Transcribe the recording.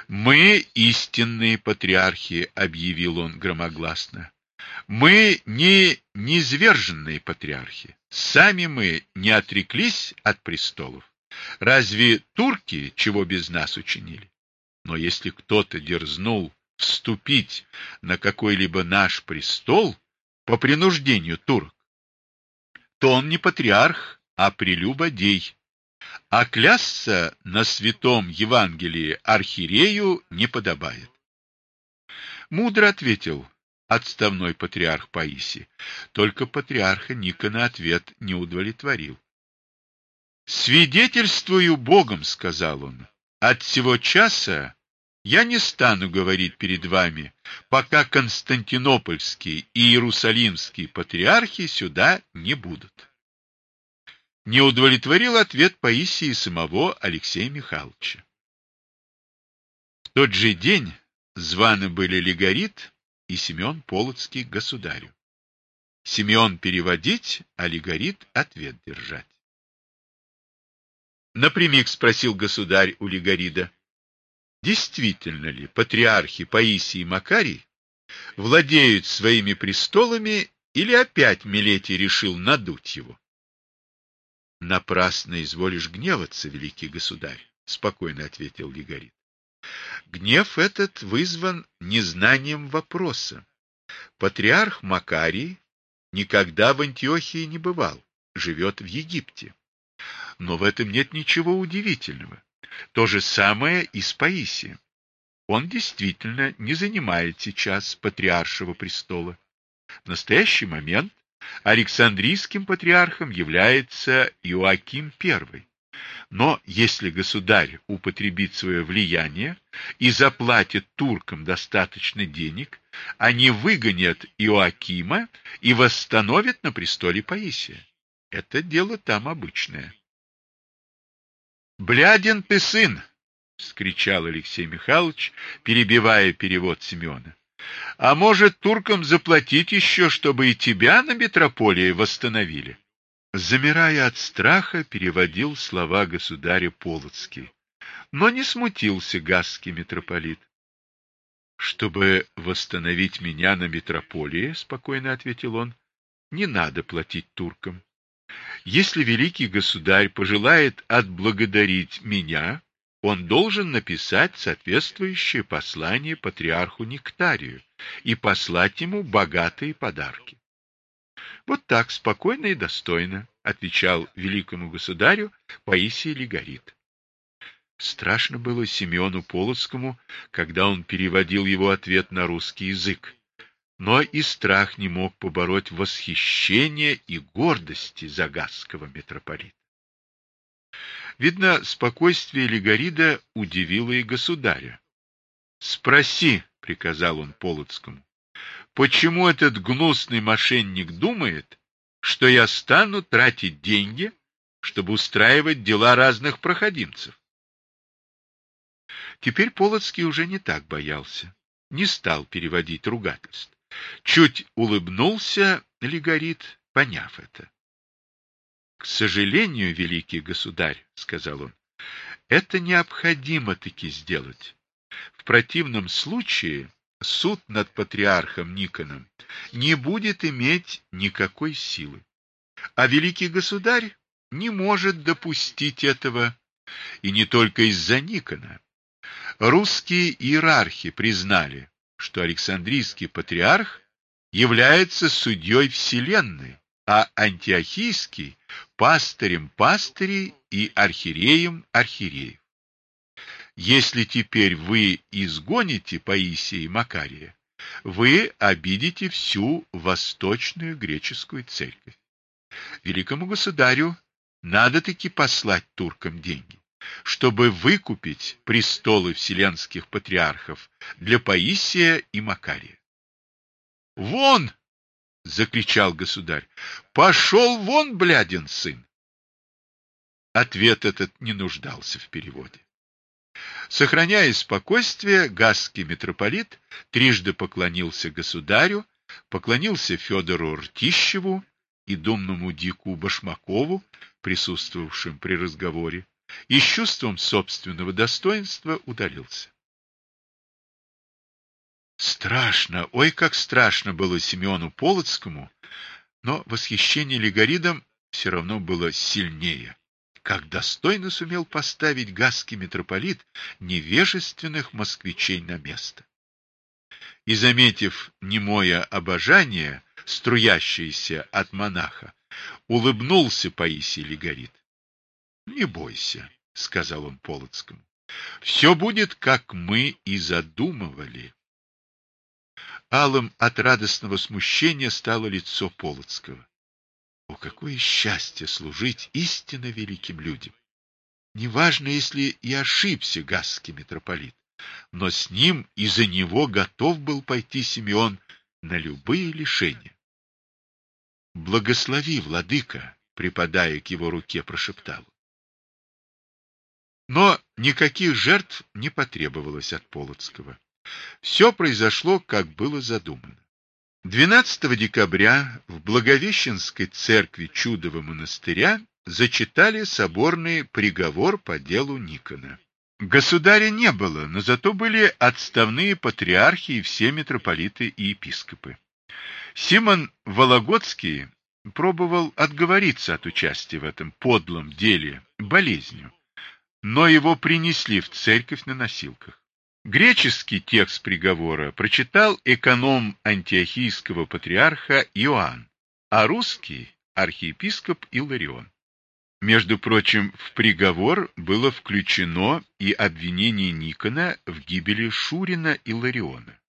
Мы истинные патриархи, объявил он громогласно. Мы не низверженные патриархи. Сами мы не отреклись от престолов. Разве турки чего без нас учинили? Но если кто-то дерзнул вступить на какой-либо наш престол по принуждению турок, то он не патриарх, а прелюбодей. А клясться на святом Евангелии архиерею не подобает. Мудро ответил отставной патриарх Паисий, только патриарха Никона ответ не удовлетворил. «Свидетельствую Богом, — сказал он, — от сего часа я не стану говорить перед вами, пока константинопольский и иерусалимский патриархи сюда не будут». Не удовлетворил ответ Паисия самого Алексея Михайловича. В тот же день званы были Лигорит и Симеон Полоцкий государю. Симеон переводить, а Лигорит ответ держать. Напрямик спросил государь у Лигорида: действительно ли патриархи Паисий и Макарий владеют своими престолами, или опять Милетий решил надуть его? — Напрасно изволишь гневаться, великий государь, — спокойно ответил Лигорит. Гнев этот вызван незнанием вопроса. Патриарх Макарий никогда в Антиохии не бывал, живет в Египте. Но в этом нет ничего удивительного. То же самое и с Паисием. Он действительно не занимает сейчас патриаршего престола. В настоящий момент Александрийским патриархом является Иоаким I. Но если государь употребит свое влияние и заплатит туркам достаточно денег, они выгонят Иоакима и восстановят на престоле Паисия. Это дело там обычное. «Блядин ты сын!» — вскричал Алексей Михайлович, перебивая перевод Симеона. «А может, туркам заплатить еще, чтобы и тебя на метрополии восстановили?» Замирая от страха, переводил слова государя Полоцкий, но не смутился гасский митрополит. «Чтобы восстановить меня на метрополии, — спокойно ответил он, — не надо платить туркам. Если великий государь пожелает отблагодарить меня, он должен написать соответствующее послание патриарху Нектарию и послать ему богатые подарки». Вот так спокойно и достойно отвечал великому государю Паисий Лигорит. Страшно было Симеону Полоцкому, когда он переводил его ответ на русский язык. Но и страх не мог побороть восхищение и гордости загасского митрополита. Видно, спокойствие Лигорида удивило и государя. «Спроси, — приказал он Полоцкому, — почему этот гнусный мошенник думает, что я стану тратить деньги, чтобы устраивать дела разных проходимцев?» Теперь Полоцкий уже не так боялся, не стал переводить ругательств. Чуть улыбнулся Лигорит, поняв это. — К сожалению, великий государь, — сказал он, — это необходимо-таки сделать. В противном случае суд над патриархом Никоном не будет иметь никакой силы. А великий государь не может допустить этого, и не только из-за Никона. Русские иерархи признали, что Александрийский патриарх является судьей вселенной, а антиохийский — пастырем пастырей и архиереем архиереев. Если теперь вы изгоните Паисия и Макария, вы обидите всю восточную греческую церковь. Великому государю надо-таки послать туркам деньги, чтобы выкупить престолы вселенских патриархов для Паисия и Макария. «Вон!» — закричал государь. «Пошел вон, блядин сын!» Ответ этот не нуждался в переводе. Сохраняя спокойствие, гасский митрополит трижды поклонился государю, поклонился Федору Ртищеву и думному дику Башмакову, присутствовавшим при разговоре, и с чувством собственного достоинства удалился. Страшно, ой, как страшно было Симеону Полоцкому, но восхищение Лигоридом все равно было сильнее. Как достойно сумел поставить гасский митрополит невежественных москвичей на место. И, заметив немое обожание, струящееся от монаха, улыбнулся Паисий Лигорид. — Не бойся, — сказал он Полоцкому, — все будет, как мы и задумывали. Алым от радостного смущения стало лицо Полоцкого. О, какое счастье служить истинно великим людям! Неважно, если и ошибся гасский митрополит, но с ним и за него готов был пойти Симеон на любые лишения. «Благослови, владыка!» — припадая к его руке, прошептал. Но никаких жертв не потребовалось от Полоцкого. Все произошло, как было задумано. 12 декабря в Благовещенской церкви Чудова монастыря зачитали соборный приговор по делу Никона. Государя не было, но зато были отставные патриархи и все митрополиты и епископы. Симон Вологодский пробовал отговориться от участия в этом подлом деле болезнью, но его принесли в церковь на носилках. Греческий текст приговора прочитал эконом антиохийского патриарха Иоанн, а русский — архиепископ Иларион. Между прочим, в приговор было включено и обвинение Никона в гибели Шурина Илариона.